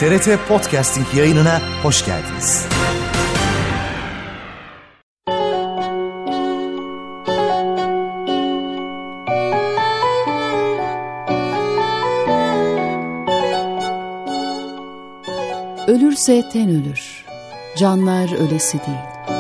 TRT Podcasting yayınına hoş geldiniz. Ölürse ten ölür, canlar ölesi değil.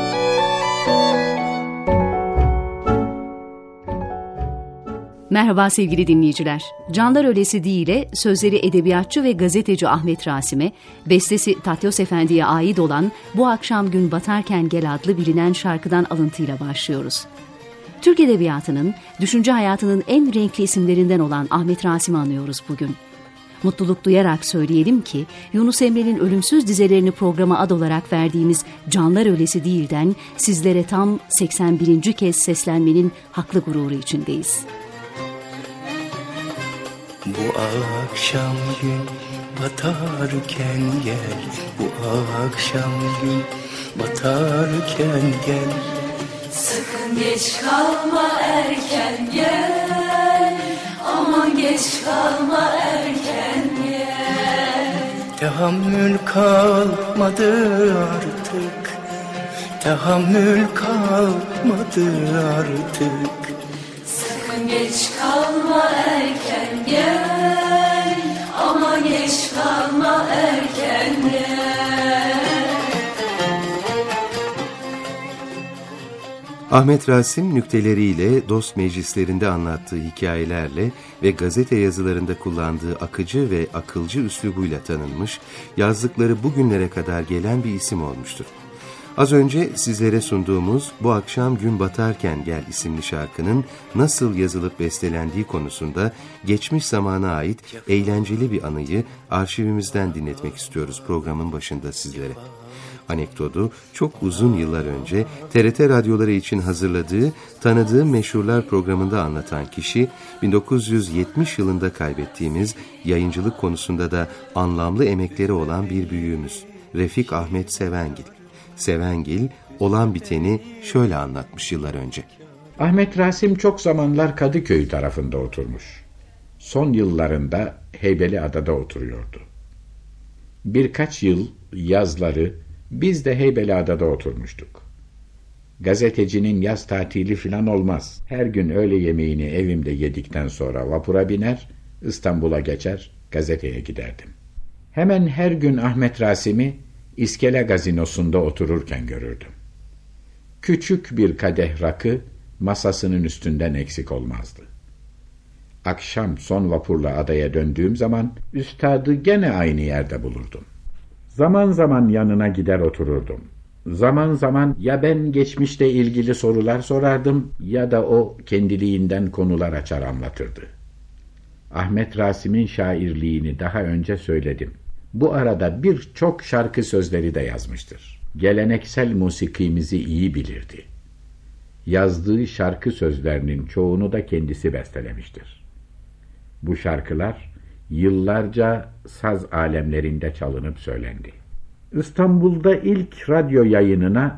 Merhaba sevgili dinleyiciler. Canlar Ölesi Değil'e sözleri edebiyatçı ve gazeteci Ahmet Rasim'e, bestesi Tatyos Efendi'ye ait olan Bu Akşam Gün Batarken Gel adlı bilinen şarkıdan alıntıyla başlıyoruz. Türk edebiyatının, düşünce hayatının en renkli isimlerinden olan Ahmet Rasim'i anıyoruz bugün. Mutluluk duyarak söyleyelim ki Yunus Emre'nin ölümsüz dizelerini programa ad olarak verdiğimiz Canlar Ölesi Değil'den sizlere tam 81. kez seslenmenin haklı gururu içindeyiz. Bu akşam gün batarken gel, bu akşam gün batarken gel. Sakın geç kalma, erken gel, aman geç kalma, erken gel. Tahammül kalmadı artık, tahammül kalmadı artık. Sakın geç kalma, erken gel, ama geç kalma, erken gel. Ahmet Rasim nükteleriyle, dost meclislerinde anlattığı hikayelerle ve gazete yazılarında kullandığı akıcı ve akılcı üslubuyla tanınmış, yazdıkları bugünlere kadar gelen bir isim olmuştur. Az önce sizlere sunduğumuz Bu Akşam Gün Batarken Gel isimli şarkının nasıl yazılıp bestelendiği konusunda geçmiş zamana ait eğlenceli bir anıyı arşivimizden dinletmek istiyoruz programın başında sizlere. Anekdotu çok uzun yıllar önce TRT radyoları için hazırladığı Tanıdığım Meşhurlar programında anlatan kişi 1970 yılında kaybettiğimiz yayıncılık konusunda da anlamlı emekleri olan bir büyüğümüz Refik Ahmet Sevengil. Sevengil olan biteni şöyle anlatmış yıllar önce. Ahmet Rasim çok zamanlar Kadıköy tarafında oturmuş. Son yıllarında Heybeliada'da oturuyordu. Birkaç yıl yazları biz de Heybeliada'da oturmuştuk. Gazetecinin yaz tatili falan olmaz. Her gün öğle yemeğini evimde yedikten sonra vapura biner, İstanbul'a geçer, gazeteye giderdim. Hemen her gün Ahmet Rasim'i İskele Gazinosu'nda otururken görürdüm. Küçük bir kadeh rakı masasının üstünden eksik olmazdı. Akşam son vapurla adaya döndüğüm zaman üstadı gene aynı yerde bulurdum. Zaman zaman yanına gider otururdum. Zaman zaman ya ben geçmişle ilgili sorular sorardım ya da o kendiliğinden konular açar anlatırdı. Ahmet Rasim'in şairliğini daha önce söyledim. Bu arada birçok şarkı sözleri de yazmıştır. Geleneksel musikimizi iyi bilirdi. Yazdığı şarkı sözlerinin çoğunu da kendisi bestelemiştir. Bu şarkılar yıllarca saz alemlerinde çalınıp söylendi. İstanbul'da ilk radyo yayınına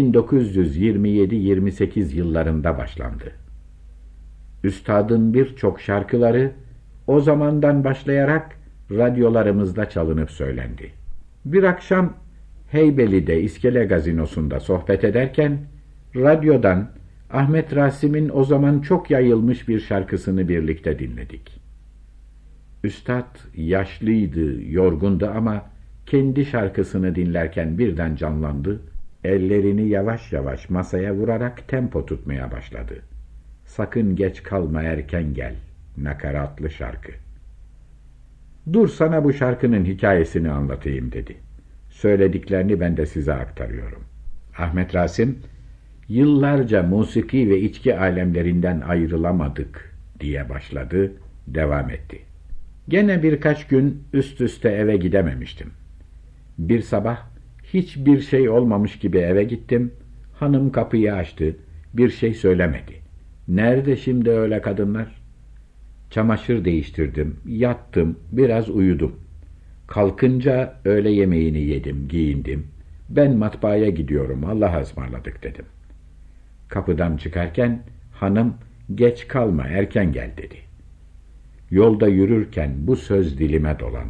1927-28 yıllarında başlandı. Üstadın birçok şarkıları o zamandan başlayarak radyolarımızda çalınıp söylendi. Bir akşam Heybeli'de İskele Gazinosu'nda sohbet ederken radyodan Ahmet Rasim'in o zaman çok yayılmış bir şarkısını birlikte dinledik. Üstad yaşlıydı, yorgundu ama kendi şarkısını dinlerken birden canlandı, ellerini yavaş yavaş masaya vurarak tempo tutmaya başladı. Sakın geç kalma, erken gel, nakaratlı şarkı. Dur sana bu şarkının hikayesini anlatayım dedi. Söylediklerini ben de size aktarıyorum. Ahmet Rasim, yıllarca musiki ve içki alemlerinden ayrılamadık diye başladı, devam etti. Gene birkaç gün üst üste eve gidememiştim. Bir sabah hiçbir şey olmamış gibi eve gittim. Hanım kapıyı açtı, bir şey söylemedi. Nerede şimdi öyle kadınlar? Çamaşır değiştirdim, yattım, biraz uyudum. Kalkınca öğle yemeğini yedim, giyindim. Ben matbaaya gidiyorum, Allah'a ısmarladık dedim. Kapıdan çıkarken hanım geç kalma, erken gel dedi. Yolda yürürken bu söz dilime dolandı.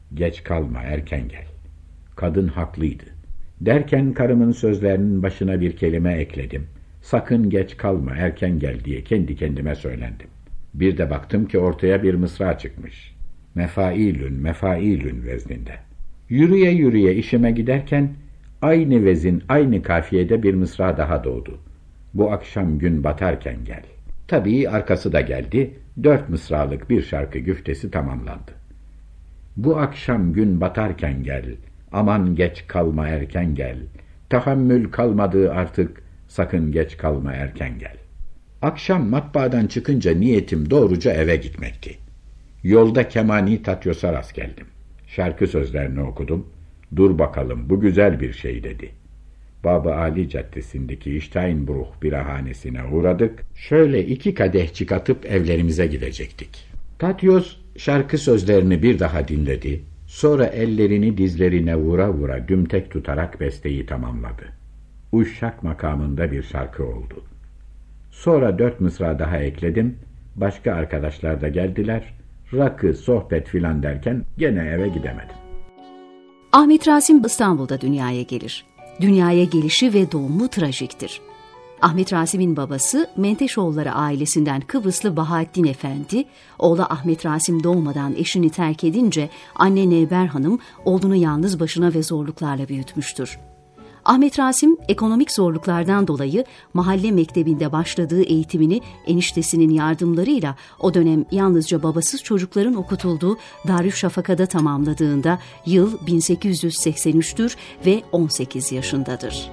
geç kalma, erken gel. Kadın haklıydı. Derken karımın sözlerinin başına bir kelime ekledim. Sakın geç kalma, erken gel diye kendi kendime söylendim. Bir de baktım ki ortaya bir mısra çıkmış. Mefailün vezninde. Yürüye yürüye işime giderken aynı vezin, aynı kafiyede bir mısra daha doğdu. Bu akşam gün batarken gel. Tabii arkası da geldi. 4 mısralık bir şarkı güftesi tamamlandı. Bu akşam gün batarken gel, aman geç kalma erken gel. Tahammül kalmadı artık, sakın geç kalma erken gel. Akşam matbaadan çıkınca niyetim doğruca eve gitmekti. Yolda kemani Tatyos'a rast geldim. Şarkı sözlerini okudum. Dur bakalım, bu güzel bir şey dedi. Baba Ali Caddesi'ndeki Steinbruch birahanesine uğradık. Şöyle 2 kadeh çıkartıp evlerimize gidecektik. Tatyos şarkı sözlerini bir daha dinledi. Sonra ellerini dizlerine vura vura dümtek tutarak besteyi tamamladı. Uşak makamında bir şarkı oldu. Sonra 4 mısra daha ekledim. Başka arkadaşlar da geldiler. Rakı, sohbet filan derken gene eve gidemedim. Ahmet Rasim İstanbul'da dünyaya gelir. Dünyaya gelişi ve doğumu trajiktir. Ahmet Rasim'in babası Menteşoğulları ailesinden Kıbrıslı Bahattin Efendi, oğlu Ahmet Rasim doğmadan eşini terk edince anne Nevber Hanım oğlunu yalnız başına ve zorluklarla büyütmüştür. Ahmet Rasim ekonomik zorluklardan dolayı mahalle mektebinde başladığı eğitimini eniştesinin yardımlarıyla o dönem yalnızca babasız çocukların okutulduğu Darüşşafaka'da tamamladığında yıl 1883'tür ve 18 yaşındadır.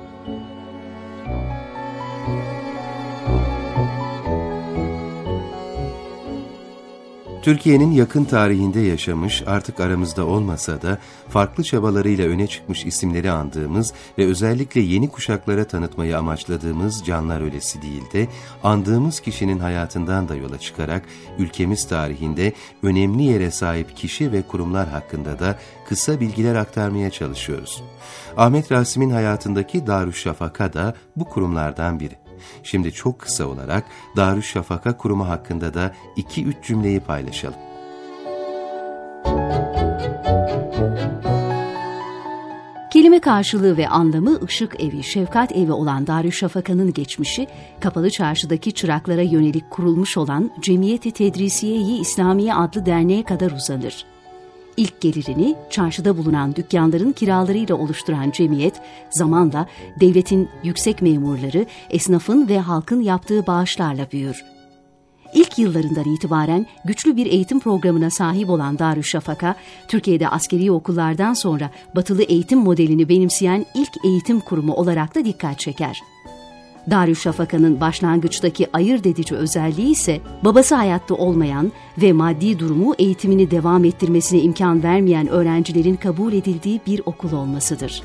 Türkiye'nin yakın tarihinde yaşamış, artık aramızda olmasa da farklı çabalarıyla öne çıkmış isimleri andığımız ve özellikle yeni kuşaklara tanıtmayı amaçladığımız Canlar Ölesi değil de andığımız kişinin hayatından da yola çıkarak ülkemiz tarihinde önemli yere sahip kişi ve kurumlar hakkında da kısa bilgiler aktarmaya çalışıyoruz. Ahmet Rasim'in hayatındaki Darüşşafaka da bu kurumlardan biri. Şimdi çok kısa olarak Darüşşafaka kurumu hakkında da 2-3 cümleyi paylaşalım. Kelime karşılığı ve anlamı ışık evi, şefkat evi olan Darüşşafaka'nın geçmişi, Kapalı Çarşı'daki çıraklara yönelik kurulmuş olan Cemiyeti Tedrisiye-i İslamiye adlı derneğe kadar uzanır. İlk gelirini çarşıda bulunan dükkanların kiralarıyla oluşturan cemiyet, zamanla devletin yüksek memurları, esnafın ve halkın yaptığı bağışlarla büyür. İlk yıllarından itibaren güçlü bir eğitim programına sahip olan Darüşşafaka, Türkiye'de askeri okullardan sonra batılı eğitim modelini benimseyen ilk eğitim kurumu olarak da dikkat çeker. Darüşşafaka'nın başlangıçtaki ayırt edici özelliği ise babası hayatta olmayan ve maddi durumu eğitimini devam ettirmesine imkan vermeyen öğrencilerin kabul edildiği bir okul olmasıdır.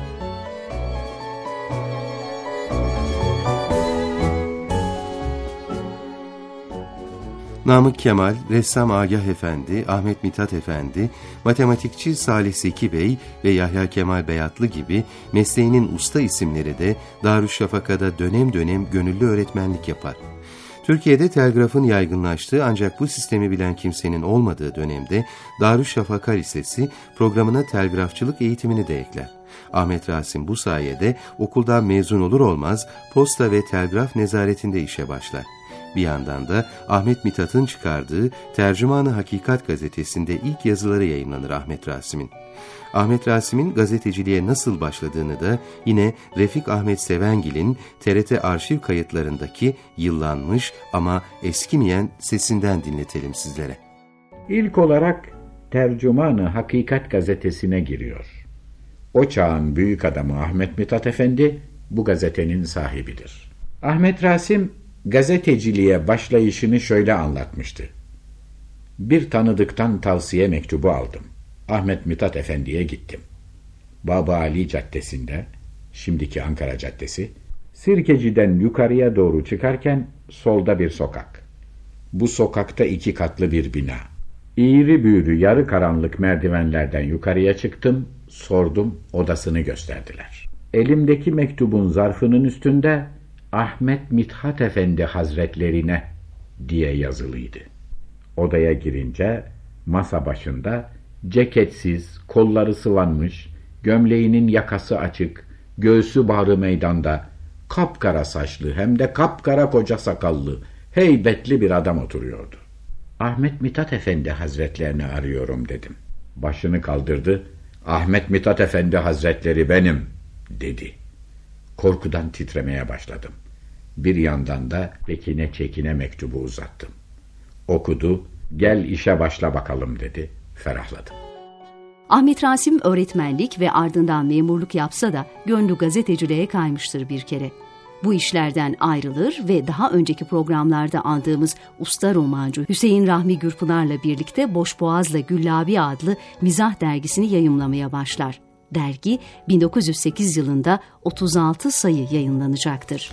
Namık Kemal, ressam Agah Efendi, Ahmet Mithat Efendi, matematikçi Salih Zeki Bey ve Yahya Kemal Beyatlı gibi mesleğinin usta isimleri de Darüşşafaka'da dönem dönem gönüllü öğretmenlik yapar. Türkiye'de telgrafın yaygınlaştığı ancak bu sistemi bilen kimsenin olmadığı dönemde Darüşşafaka Lisesi programına telgrafçılık eğitimini de ekler. Ahmet Rasim bu sayede okuldan mezun olur olmaz posta ve telgraf nezaretinde işe başlar. Bir yandan da Ahmet Mithat'ın çıkardığı Tercüman-ı Hakikat gazetesinde ilk yazıları yayımlanır Ahmet Rasim'in. Ahmet Rasim'in gazeteciliğe nasıl başladığını da yine Refik Ahmet Sevengil'in TRT arşiv kayıtlarındaki yıllanmış ama eskimeyen sesinden dinletelim sizlere. İlk olarak Tercüman-ı Hakikat gazetesine giriyor. O çağın büyük adamı Ahmet Mithat Efendi bu gazetenin sahibidir. Ahmet Rasim gazeteciliğe başlayışını şöyle anlatmıştı. Bir tanıdıktan tavsiye mektubu aldım. Ahmet Mithat Efendi'ye gittim. Baba Ali Caddesi'nde, şimdiki Ankara Caddesi, Sirkeci'den yukarıya doğru çıkarken solda bir sokak. Bu sokakta 2 katlı bir bina. İğri büğrü yarı karanlık merdivenlerden yukarıya çıktım, sordum, odasını gösterdiler. Elimdeki mektubun zarfının üstünde Ahmet Mithat Efendi Hazretlerine diye yazılıydı. Odaya girince masa başında Ceketsiz, kolları sıvanmış, gömleğinin yakası açık, göğsü bağrı meydanda, kapkara saçlı hem de kapkara koca sakallı, heybetli bir adam oturuyordu. Ahmet Mithat Efendi Hazretlerini arıyorum dedim. Başını kaldırdı. Ahmet Mithat Efendi Hazretleri benim dedi. Korkudan titremeye başladım. Bir yandan da çekine çekine mektubu uzattım. Okudu, gel işe başla bakalım dedi. Ferahladım. Ahmet Rasim öğretmenlik ve ardından memurluk yapsa da gönlü gazeteciliğe kaymıştır bir kere. Bu işlerden ayrılır ve daha önceki programlarda andığımız usta romancı Hüseyin Rahmi Gürpınar'la birlikte Boşboğaz'la Güllabi adlı mizah dergisini yayımlamaya başlar. Dergi 1908 yılında 36 sayı yayınlanacaktır.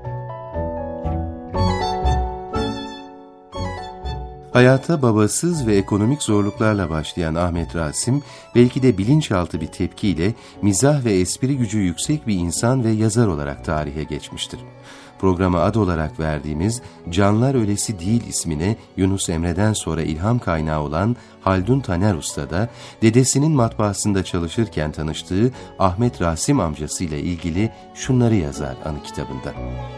Hayata babasız ve ekonomik zorluklarla başlayan Ahmet Rasim, belki de bilinçaltı bir tepkiyle mizah ve espri gücü yüksek bir insan ve yazar olarak tarihe geçmiştir. Programa ad olarak verdiğimiz Canlar Ölesi Değil ismine Yunus Emre'den sonra ilham kaynağı olan Haldun Taner Usta da dedesinin matbaasında çalışırken tanıştığı Ahmet Rasim amcasıyla ilgili şunları yazar anı kitabında.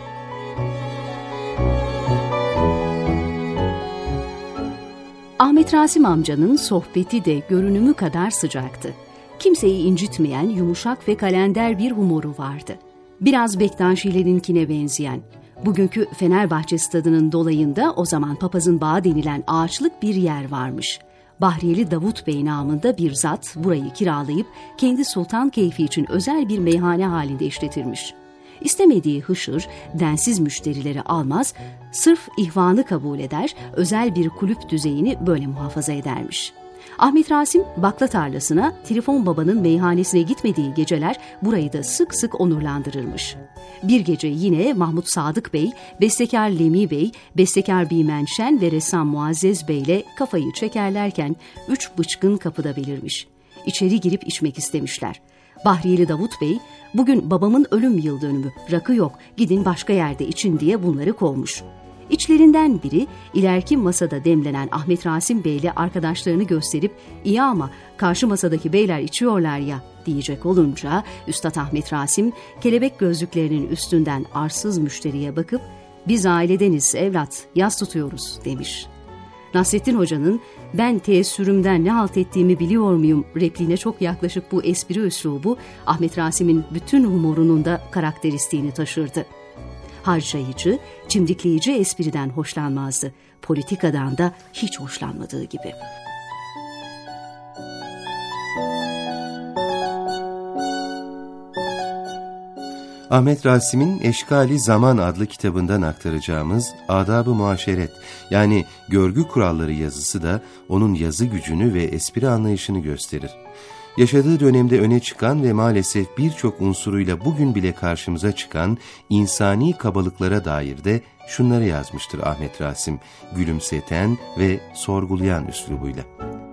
Ahmet Rasim amcanın sohbeti de görünümü kadar sıcaktı. Kimseyi incitmeyen, yumuşak ve kalender bir humoru vardı. Biraz Bektaşilerinkine benzeyen. Bugünkü Fenerbahçe stadının dolayında o zaman Papazın Bağı denilen ağaçlık bir yer varmış. Bahriyeli Davut Bey namında bir zat burayı kiralayıp kendi sultan keyfi için özel bir meyhane halinde işletirmiş. İstemediği hışır, densiz müşterileri almaz, sırf ihvanı kabul eder, özel bir kulüp düzeyini böyle muhafaza edermiş. Ahmet Rasim bakla tarlasına, Trifon Baba'nın meyhanesine gitmediği geceler burayı da sık sık onurlandırırmış. Bir gece yine Mahmut Sadık Bey, bestekar Lemi Bey, bestekar Bimen Şen ve ressam Muazzez Bey ile kafayı çekerlerken 3 bıçkın kapıda belirmiş. İçeri girip içmek istemişler. Bahriyeli Davut Bey, bugün babamın ölüm yıl dönümü, rakı yok, gidin başka yerde için diye bunları kovmuş. İçlerinden biri ileriki masada demlenen Ahmet Rasim Bey ile arkadaşlarını gösterip iyi ama karşı masadaki beyler içiyorlar ya diyecek olunca Üstad Ahmet Rasim kelebek gözlüklerinin üstünden arsız müşteriye bakıp biz ailedeniz evlat yas tutuyoruz demiş. Nasrettin Hoca'nın ben teessürümden ne halt ettiğimi biliyor muyum repliğine çok yaklaşıp bu espri üslubu Ahmet Rasim'in bütün humorunun da karakteristiğini taşırdı. Harcayıcı, cimdikleyici espriden hoşlanmazdı. Politikadan da hiç hoşlanmadığı gibi. Ahmet Rasim'in Eşkali Zaman adlı kitabından aktaracağımız Adab-ı Muaşeret yani görgü kuralları yazısı da onun yazı gücünü ve espri anlayışını gösterir. Yaşadığı dönemde öne çıkan ve maalesef birçok unsuruyla bugün bile karşımıza çıkan insani kabalıklara dair de şunları yazmıştır Ahmet Rasim, gülümseten ve sorgulayan üslubuyla.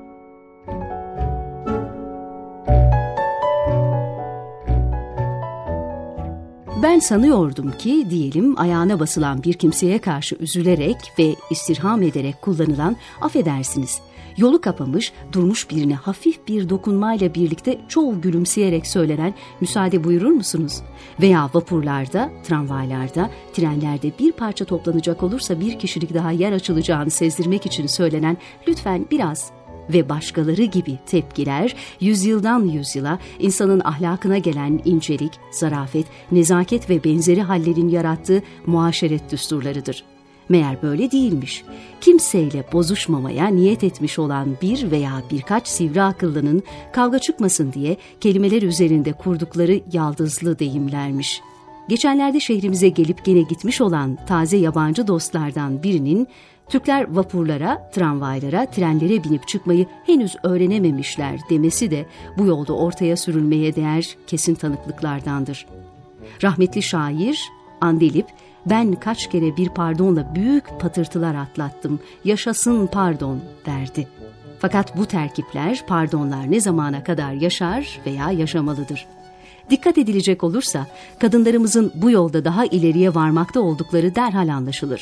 Ben sanıyordum ki diyelim ayağına basılan bir kimseye karşı üzülerek ve istirham ederek kullanılan affedersiniz, yolu kapamış durmuş birine hafif bir dokunmayla birlikte çoğu gülümseyerek söylenen müsaade buyurur musunuz? Veya vapurlarda, tramvaylarda, trenlerde bir parça toplanacak olursa bir kişilik daha yer açılacağını sezdirmek için söylenen lütfen biraz ve başkaları gibi tepkiler yüzyıldan yüzyıla insanın ahlakına gelen incelik, zarafet, nezaket ve benzeri hallerin yarattığı muaşeret düsturlarıdır. Meğer böyle değilmiş. Kimseyle bozuşmamaya niyet etmiş olan bir veya birkaç sivri akıllının kavga çıkmasın diye kelimeler üzerinde kurdukları yaldızlı deyimlermiş. Geçenlerde şehrimize gelip gene gitmiş olan taze yabancı dostlardan birinin Türkler vapurlara, tramvaylara, trenlere binip çıkmayı henüz öğrenememişler demesi de bu yolda ortaya sürülmeye değer kesin tanıklıklardandır. Rahmetli şair Andilip, ben kaç kere bir pardonla büyük patırtılar atlattım, yaşasın pardon derdi. Fakat bu terkipler, pardonlar ne zamana kadar yaşar veya yaşamalıdır? Dikkat edilecek olursa kadınlarımızın bu yolda daha ileriye varmakta oldukları derhal anlaşılır.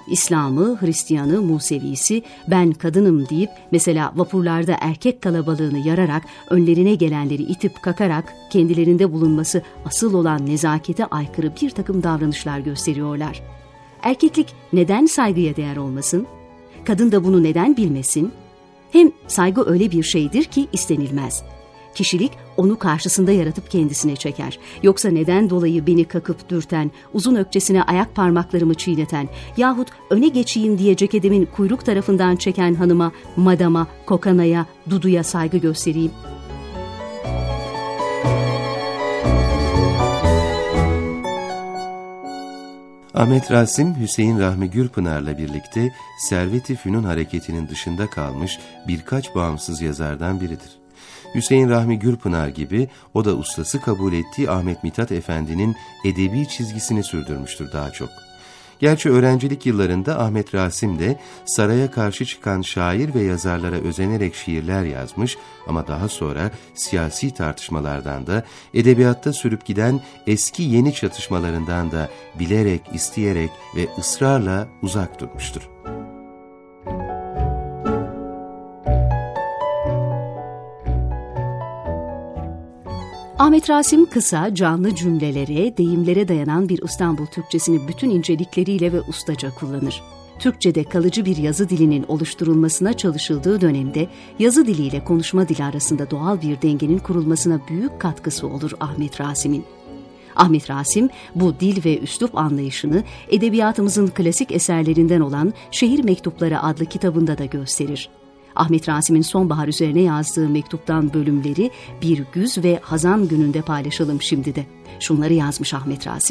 İslam'ı, Hristiyan'ı, Musevisi, ben kadınım deyip mesela vapurlarda erkek kalabalığını yararak önlerine gelenleri itip kakarak kendilerinde bulunması asıl olan nezakete aykırı bir takım davranışlar gösteriyorlar. Erkeklik neden saygıya değer olmasın? Kadın da bunu neden bilmesin? Hem saygı öyle bir şeydir ki istenilmez. Kişilik onu karşısında yaratıp kendisine çeker. Yoksa neden dolayı beni kakıp dürten, uzun ökçesine ayak parmaklarımı çiğneten yahut öne geçeyim diye ceketimin kuyruk tarafından çeken hanıma, madama, kokanaya, duduya saygı göstereyim? Ahmet Rasim, Hüseyin Rahmi Gürpınar'la birlikte Servet-i Fünun hareketinin dışında kalmış birkaç bağımsız yazardan biridir. Hüseyin Rahmi Gürpınar gibi o da ustası kabul ettiği Ahmet Mithat Efendi'nin edebi çizgisini sürdürmüştür daha çok. Gerçi öğrencilik yıllarında Ahmet Rasim de saraya karşı çıkan şair ve yazarlara özenerek şiirler yazmış ama daha sonra siyasi tartışmalardan da edebiyatta sürüp giden eski yeni çatışmalarından da bilerek, isteyerek ve ısrarla uzak durmuştur. Ahmet Rasim kısa, canlı cümlelere, deyimlere dayanan bir İstanbul Türkçesini bütün incelikleriyle ve ustaca kullanır. Türkçe'de kalıcı bir yazı dilinin oluşturulmasına çalışıldığı dönemde yazı diliyle konuşma dili arasında doğal bir dengenin kurulmasına büyük katkısı olur Ahmet Rasim'in. Ahmet Rasim bu dil ve üslup anlayışını edebiyatımızın klasik eserlerinden olan Şehir Mektupları adlı kitabında da gösterir. Ahmet Rasim'in sonbahar üzerine yazdığı mektuptan bölümleri bir güz ve hazan gününde paylaşalım şimdi de. Şunları yazmış Ahmet Rasim.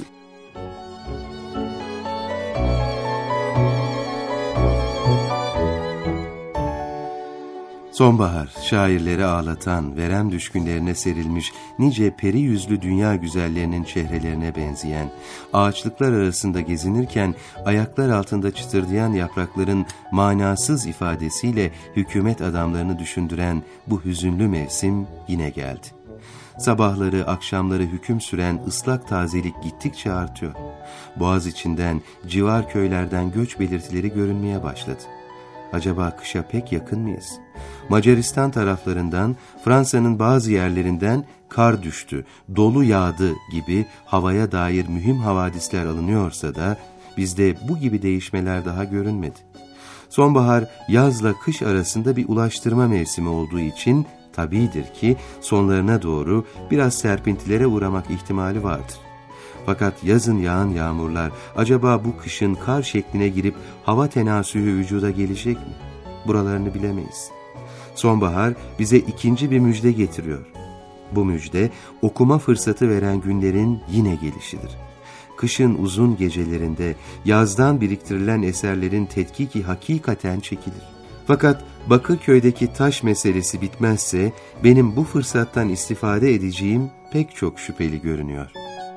Sonbahar, şairleri ağlatan, verem düşkünlerine serilmiş nice peri yüzlü dünya güzellerinin çehrelerine benzeyen, ağaçlıklar arasında gezinirken ayaklar altında çıtırdayan yaprakların manasız ifadesiyle hükümet adamlarını düşündüren bu hüzünlü mevsim yine geldi. Sabahları, akşamları hüküm süren ıslak tazelik gittikçe artıyor. Boğaz içinden, civar köylerden göç belirtileri görünmeye başladı. Acaba kışa pek yakın mıyız? Macaristan taraflarından, Fransa'nın bazı yerlerinden kar düştü, dolu yağdı gibi havaya dair mühim havadisler alınıyorsa da bizde bu gibi değişmeler daha görünmedi. Sonbahar yazla kış arasında bir ulaştırma mevsimi olduğu için tabidir ki sonlarına doğru biraz serpintilere uğramak ihtimali vardır. Fakat yazın yağan yağmurlar acaba bu kışın kar şekline girip hava tenasühü vücuda gelecek mi? Buralarını bilemeyiz. Sonbahar bize ikinci bir müjde getiriyor. Bu müjde okuma fırsatı veren günlerin yine gelişidir. Kışın uzun gecelerinde yazdan biriktirilen eserlerin tetkiki hakikaten çekilir. Fakat Bakırköy'deki taş meselesi bitmezse benim bu fırsattan istifade edeceğim pek çok şüpheli görünüyor.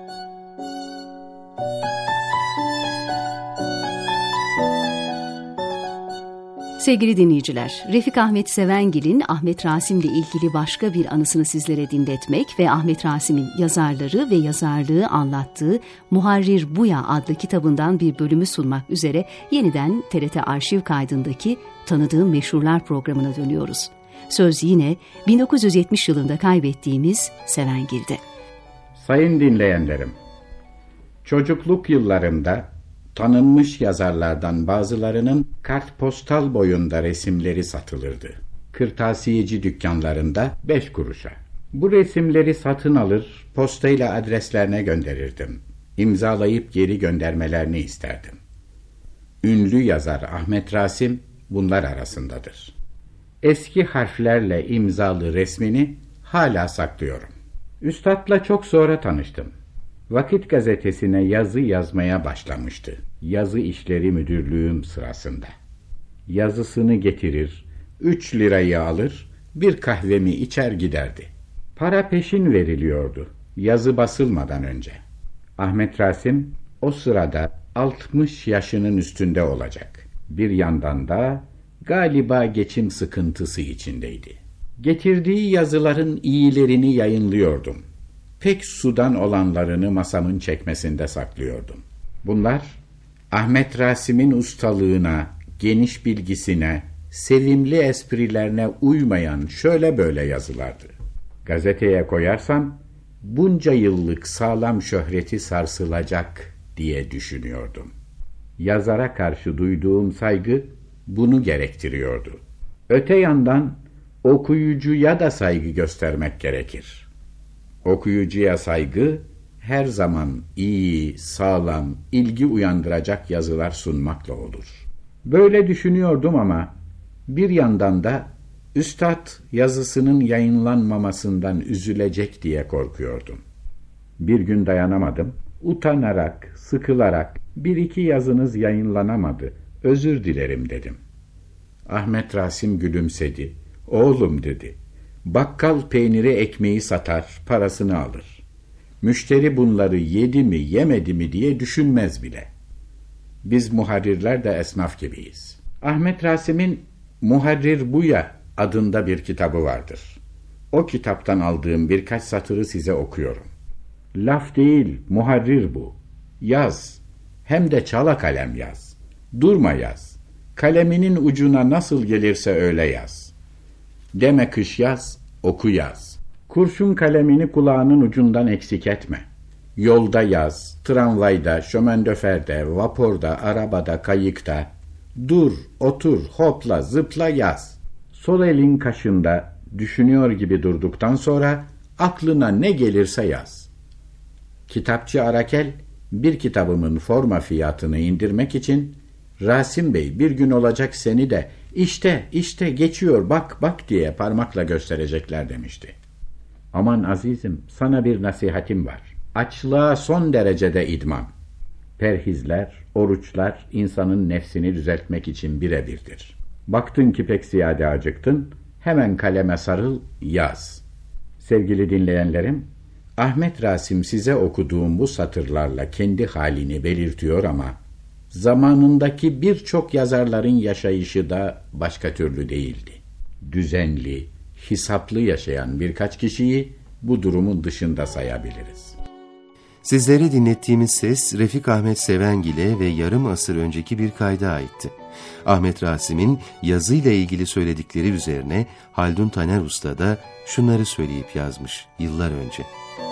Sevgili dinleyiciler, Refik Ahmet Sevengil'in Ahmet Rasim'le ilgili başka bir anısını sizlere dinletmek ve Ahmet Rasim'in yazarları ve yazarlığı anlattığı Muharrir Buya adlı kitabından bir bölümü sunmak üzere yeniden TRT arşiv kaydındaki Tanıdığım Meşhurlar programına dönüyoruz. Söz yine 1970 yılında kaybettiğimiz Sevengil'de. Sayın dinleyenlerim, çocukluk yıllarımda tanınmış yazarlardan bazılarının kartpostal boyunda resimleri satılırdı. Kırtasiyeci dükkanlarında 5 kuruşa. Bu resimleri satın alır, postayla adreslerine gönderirdim. İmzalayıp geri göndermelerini isterdim. Ünlü yazar Ahmet Rasim bunlar arasındadır. Eski harflerle imzalı resmini hala saklıyorum. Üstad'la çok sonra tanıştım. Vakit gazetesine yazı yazmaya başlamıştı. Yazı işleri müdürlüğüm sırasında. Yazısını getirir, 3 lirayı alır, bir kahvemi içer giderdi. Para peşin veriliyordu, yazı basılmadan önce. Ahmet Rasim o sırada 60 yaşının üstünde olacak. Bir yandan da galiba geçim sıkıntısı içindeydi. Getirdiği yazıların iyilerini yayınlıyordum. Pek sudan olanlarını masamın çekmesinde saklıyordum. Bunlar Ahmet Rasim'in ustalığına, geniş bilgisine, sevimli esprilerine uymayan şöyle böyle yazılardı. Gazeteye koyarsam bunca yıllık sağlam şöhreti sarsılacak diye düşünüyordum. Yazara karşı duyduğum saygı bunu gerektiriyordu. Öte yandan okuyucuya da saygı göstermek gerekir. Okuyucuya saygı, her zaman iyi, sağlam, ilgi uyandıracak yazılar sunmakla olur. Böyle düşünüyordum ama bir yandan da üstad yazısının yayınlanmamasından üzülecek diye korkuyordum. Bir gün dayanamadım, utanarak, sıkılarak, bir iki yazınız yayınlanamadı, özür dilerim dedim. Ahmet Rasim gülümsedi. Oğlum dedi, bakkal peyniri ekmeği satar, parasını alır. Müşteri bunları yedi mi yemedi mi diye düşünmez bile. Biz muharrirler de esnaf gibiyiz. Ahmet Rasim'in Muharrir Buya adında bir kitabı vardır. O kitaptan aldığım birkaç satırı size okuyorum. Laf değil, muharrir bu. Yaz, hem de çala kalem yaz. Durma yaz. Kaleminin ucuna nasıl gelirse öyle yaz. Deme kış yaz, oku yaz. Kurşun kalemini kulağının ucundan eksik etme. Yolda yaz, tramvayda, şömendöferde, vapurda, arabada, kayıkta. Dur, otur, hopla, zıpla yaz. Sol elin kaşında düşünüyor gibi durduktan sonra aklına ne gelirse yaz. Kitapçı Arakel bir kitabımın forma fiyatını indirmek için Rasim Bey bir gün olacak seni de işte geçiyor bak diye parmakla gösterecekler demişti. Aman azizim, sana bir nasihatim var. Açlığa son derecede idman. Perhizler, oruçlar insanın nefsini düzeltmek için birebirdir. Baktın ki pek ziyade acıktın, hemen kaleme sarıl, yaz. Sevgili dinleyenlerim, Ahmet Rasim size okuduğum bu satırlarla kendi halini belirtiyor ama zamanındaki birçok yazarların yaşayışı da başka türlü değildi. Düzenli, hesaplı yaşayan birkaç kişiyi bu durumun dışında sayabiliriz. Sizlere dinlettiğimiz ses Refik Ahmet Sevengil'e ve yarım asır önceki bir kayda aitti. Ahmet Rasim'in yazıyla ilgili söyledikleri üzerine Haldun Taner Usta da şunları söyleyip yazmış yıllar önce.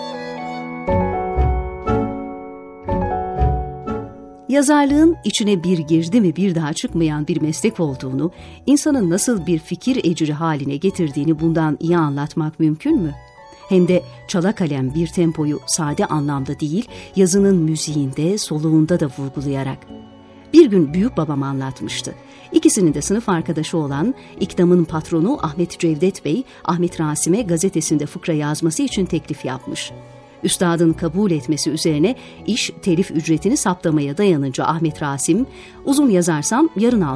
Yazarlığın içine bir girdi mi bir daha çıkmayan bir meslek olduğunu, insanın nasıl bir fikir ecri haline getirdiğini bundan iyi anlatmak mümkün mü? Hem de çala kalem bir tempoyu sade anlamda değil, yazının müziğinde, soluğunda da vurgulayarak. Bir gün büyük babam anlatmıştı. İkisinin de sınıf arkadaşı olan İkdam'ın patronu Ahmet Cevdet Bey, Ahmet Rasim'e gazetesinde fıkra yazması için teklif yapmış. Üstadın kabul etmesi üzerine iş telif ücretini saptamaya dayanınca Ahmet Rasim, uzun yazarsam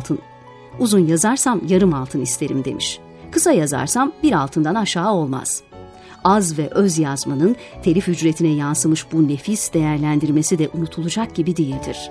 yarım altın isterim demiş. Kısa yazarsam bir altından aşağı olmaz. Az ve öz yazmanın telif ücretine yansımış bu nefis değerlendirmesi de unutulacak gibi değildir.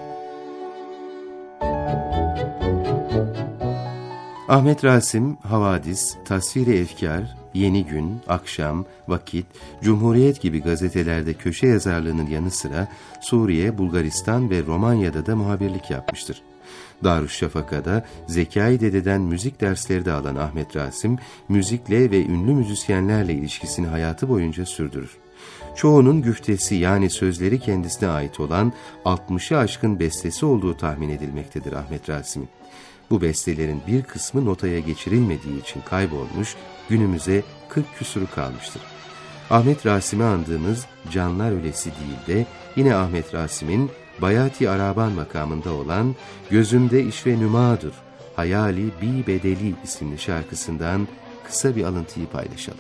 Ahmet Rasim, Havadis, Tasvir-i Efkar, Yeni Gün, Akşam, Vakit, Cumhuriyet gibi gazetelerde köşe yazarlığının yanı sıra Suriye, Bulgaristan ve Romanya'da da muhabirlik yapmıştır. Darüşşafaka'da Zekai Dede'den müzik dersleri de alan Ahmet Rasim, müzikle ve ünlü müzisyenlerle ilişkisini hayatı boyunca sürdürür. Çoğunun güftesi yani sözleri kendisine ait olan 60'ı aşkın bestesi olduğu tahmin edilmektedir Ahmet Rasim'in. Bu bestelerin bir kısmı notaya geçirilmediği için kaybolmuş, günümüze 40 küsuru kalmıştır. Ahmet Rasim'i andığımız Canlar Ölesi değil de yine Ahmet Rasim'in Bayati Araban makamında olan Gözümde İşve Nümadır, Hayali Bi Bedeli isimli şarkısından kısa bir alıntıyı paylaşalım.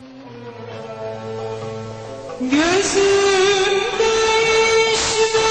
Gözümde işve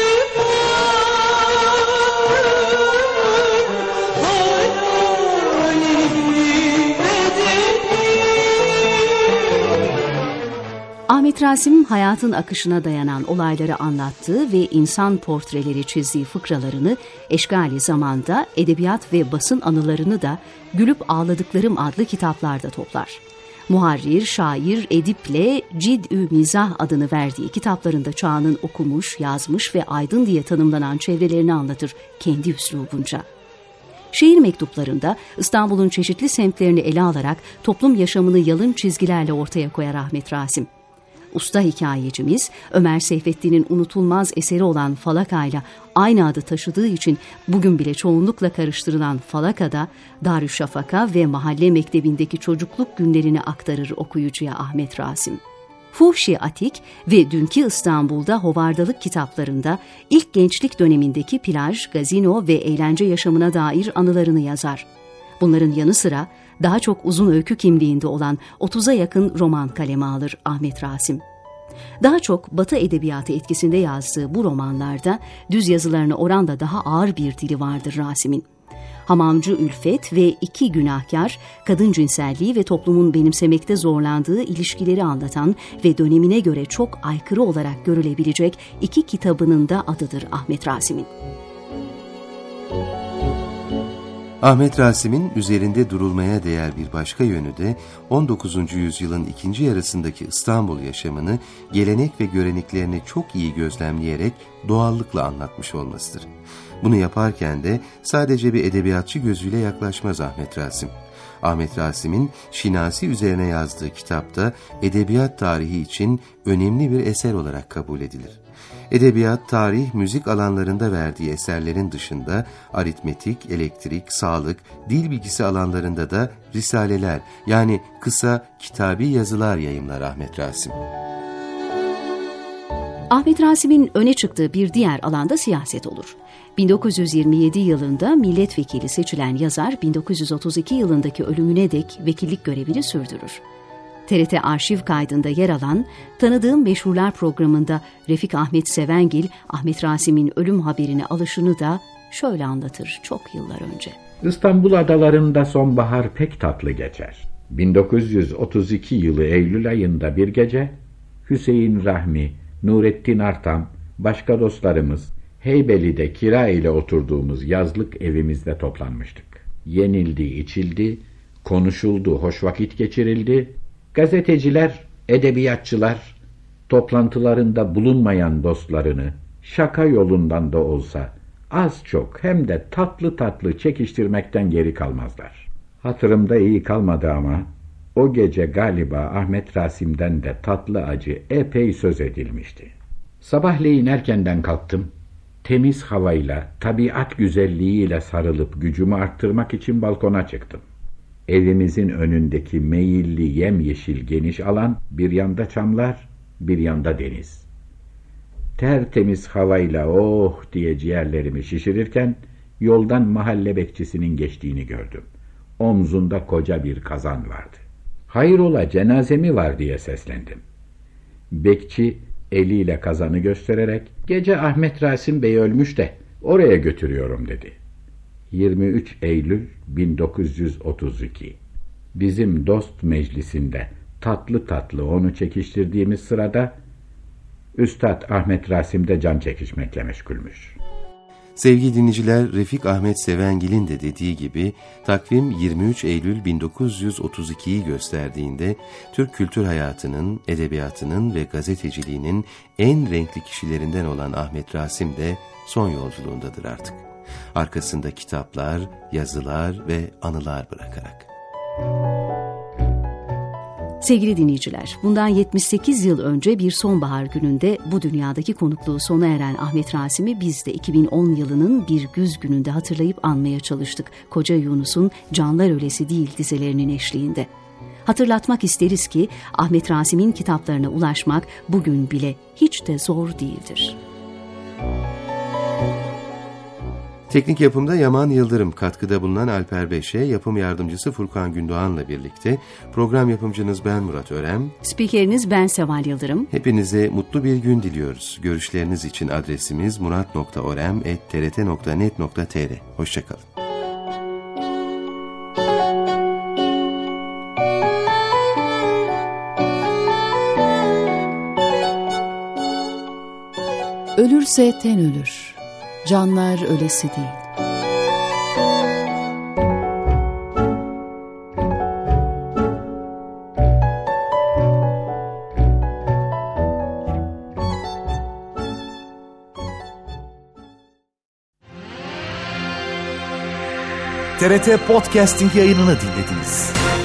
Ahmet Rasim hayatın akışına dayanan olayları anlattığı ve insan portreleri çizdiği fıkralarını Eşgali Zaman'da, Edebiyat ve Basın Anılarını da Gülüp Ağladıklarım adlı kitaplarda toplar. Muharrir, şair Edip'le Cid-ü Mizah adını verdiği kitaplarında çağının okumuş, yazmış ve aydın diye tanımlanan çevrelerini anlatır kendi üslubunca. Şiir mektuplarında İstanbul'un çeşitli semtlerini ele alarak toplum yaşamını yalın çizgilerle ortaya koyar Ahmet Rasim. Usta hikayecimiz Ömer Seyfettin'in unutulmaz eseri olan Falaka'yla aynı adı taşıdığı için bugün bile çoğunlukla karıştırılan Falaka'da Darüşşafaka ve mahalle mektebindeki çocukluk günlerini aktarır okuyucuya Ahmet Rasim. Fuhşi Atik ve Dünkü İstanbul'da Hovardalık kitaplarında ilk gençlik dönemindeki plaj, gazino ve eğlence yaşamına dair anılarını yazar. Bunların yanı sıra daha çok uzun öykü kimliğinde olan 30'a yakın roman kaleme alır Ahmet Rasim. Daha çok Batı edebiyatı etkisinde yazdığı bu romanlarda düz yazılarına oranla daha ağır bir dili vardır Rasim'in. Hamamcı Ülfet ve İki Günahkar, kadın cinselliği ve toplumun benimsemekte zorlandığı ilişkileri anlatan ve dönemine göre çok aykırı olarak görülebilecek iki kitabının da adıdır Ahmet Rasim'in. Ahmet Rasim'in üzerinde durulmaya değer bir başka yönü de 19. yüzyılın ikinci yarısındaki İstanbul yaşamını, gelenek ve göreneklerini çok iyi gözlemleyerek doğallıkla anlatmış olmasıdır. Bunu yaparken de sadece bir edebiyatçı gözüyle yaklaşmaz Ahmet Rasim. Ahmet Rasim'in Şinasi üzerine yazdığı kitapta edebiyat tarihi için önemli bir eser olarak kabul edilir. Edebiyat, tarih, müzik alanlarında verdiği eserlerin dışında aritmetik, elektrik, sağlık, dil bilgisi alanlarında da risaleler yani kısa kitabi yazılar yayımlar Ahmet Rasim. Ahmet Rasim'in öne çıktığı bir diğer alanda siyaset olur. 1927 yılında milletvekili seçilen yazar 1932 yılındaki ölümüne dek vekillik görevini sürdürür. TRT arşiv kaydında yer alan Tanıdığım Meşhurlar programında Refik Ahmet Sevengil, Ahmet Rasim'in ölüm haberini alışını da şöyle anlatır çok yıllar önce. İstanbul adalarında sonbahar pek tatlı geçer. 1932 yılı Eylül ayında bir gece Hüseyin Rahmi, Nurettin Artam, başka dostlarımız Heybeli'de kira ile oturduğumuz yazlık evimizde toplanmıştık. Yenildi, içildi, konuşuldu, hoş vakit geçirildi. Gazeteciler, edebiyatçılar toplantılarında bulunmayan dostlarını şaka yolundan da olsa az çok hem de tatlı tatlı çekiştirmekten geri kalmazlar. Hatırımda iyi kalmadı ama o gece galiba Ahmet Rasim'den de tatlı acı epey söz edilmişti. Sabahleyin erkenden kalktım. Temiz havayla, tabiat güzelliğiyle sarılıp gücümü arttırmak için balkona çıktım. Evimizin önündeki meyilli yemyeşil geniş alan, bir yanda çamlar, bir yanda deniz. Tertemiz havayla oh diye ciğerlerimi şişirirken yoldan mahalle bekçisinin geçtiğini gördüm. Omzunda koca bir kazan vardı. Hayrola, cenaze mi var diye seslendim. Bekçi eliyle kazanı göstererek gece Ahmet Rasim Bey ölmüş de oraya götürüyorum dedi. 23 Eylül 1932. Bizim dost meclisinde tatlı tatlı onu çekiştirdiğimiz sırada Üstad Ahmet Rasim de can çekişmekle meşgulmüş. Sevgili dinleyiciler, Refik Ahmet Sevengil'in de dediği gibi takvim 23 Eylül 1932'yi gösterdiğinde Türk kültür hayatının, edebiyatının ve gazeteciliğinin en renkli kişilerinden olan Ahmet Rasim de son yolculuğundadır artık. Arkasında kitaplar, yazılar ve anılar bırakarak. Sevgili dinleyiciler, bundan 78 yıl önce bir sonbahar gününde bu dünyadaki konukluğu sona eren Ahmet Rasim'i biz de 2010 yılının bir güz gününde hatırlayıp anmaya çalıştık. Koca Yunus'un Canlar Ölesi Değil dizelerinin eşliğinde. Hatırlatmak isteriz ki Ahmet Rasim'in kitaplarına ulaşmak bugün bile hiç de zor değildir. Teknik yapımda Yaman Yıldırım, katkıda bulunan Alper Beşe, yapım yardımcısı Furkan Gündoğan'la birlikte program yapımcınız ben Murat Örem, spikeriniz ben Seval Yıldırım. Hepinize mutlu bir gün diliyoruz. Görüşleriniz için adresimiz murat.orem@trt.net.tr. Hoşçakalın. Ölürse ten ölür, canlar ölesi değil. TRT Podcasting yayınını dinlediniz.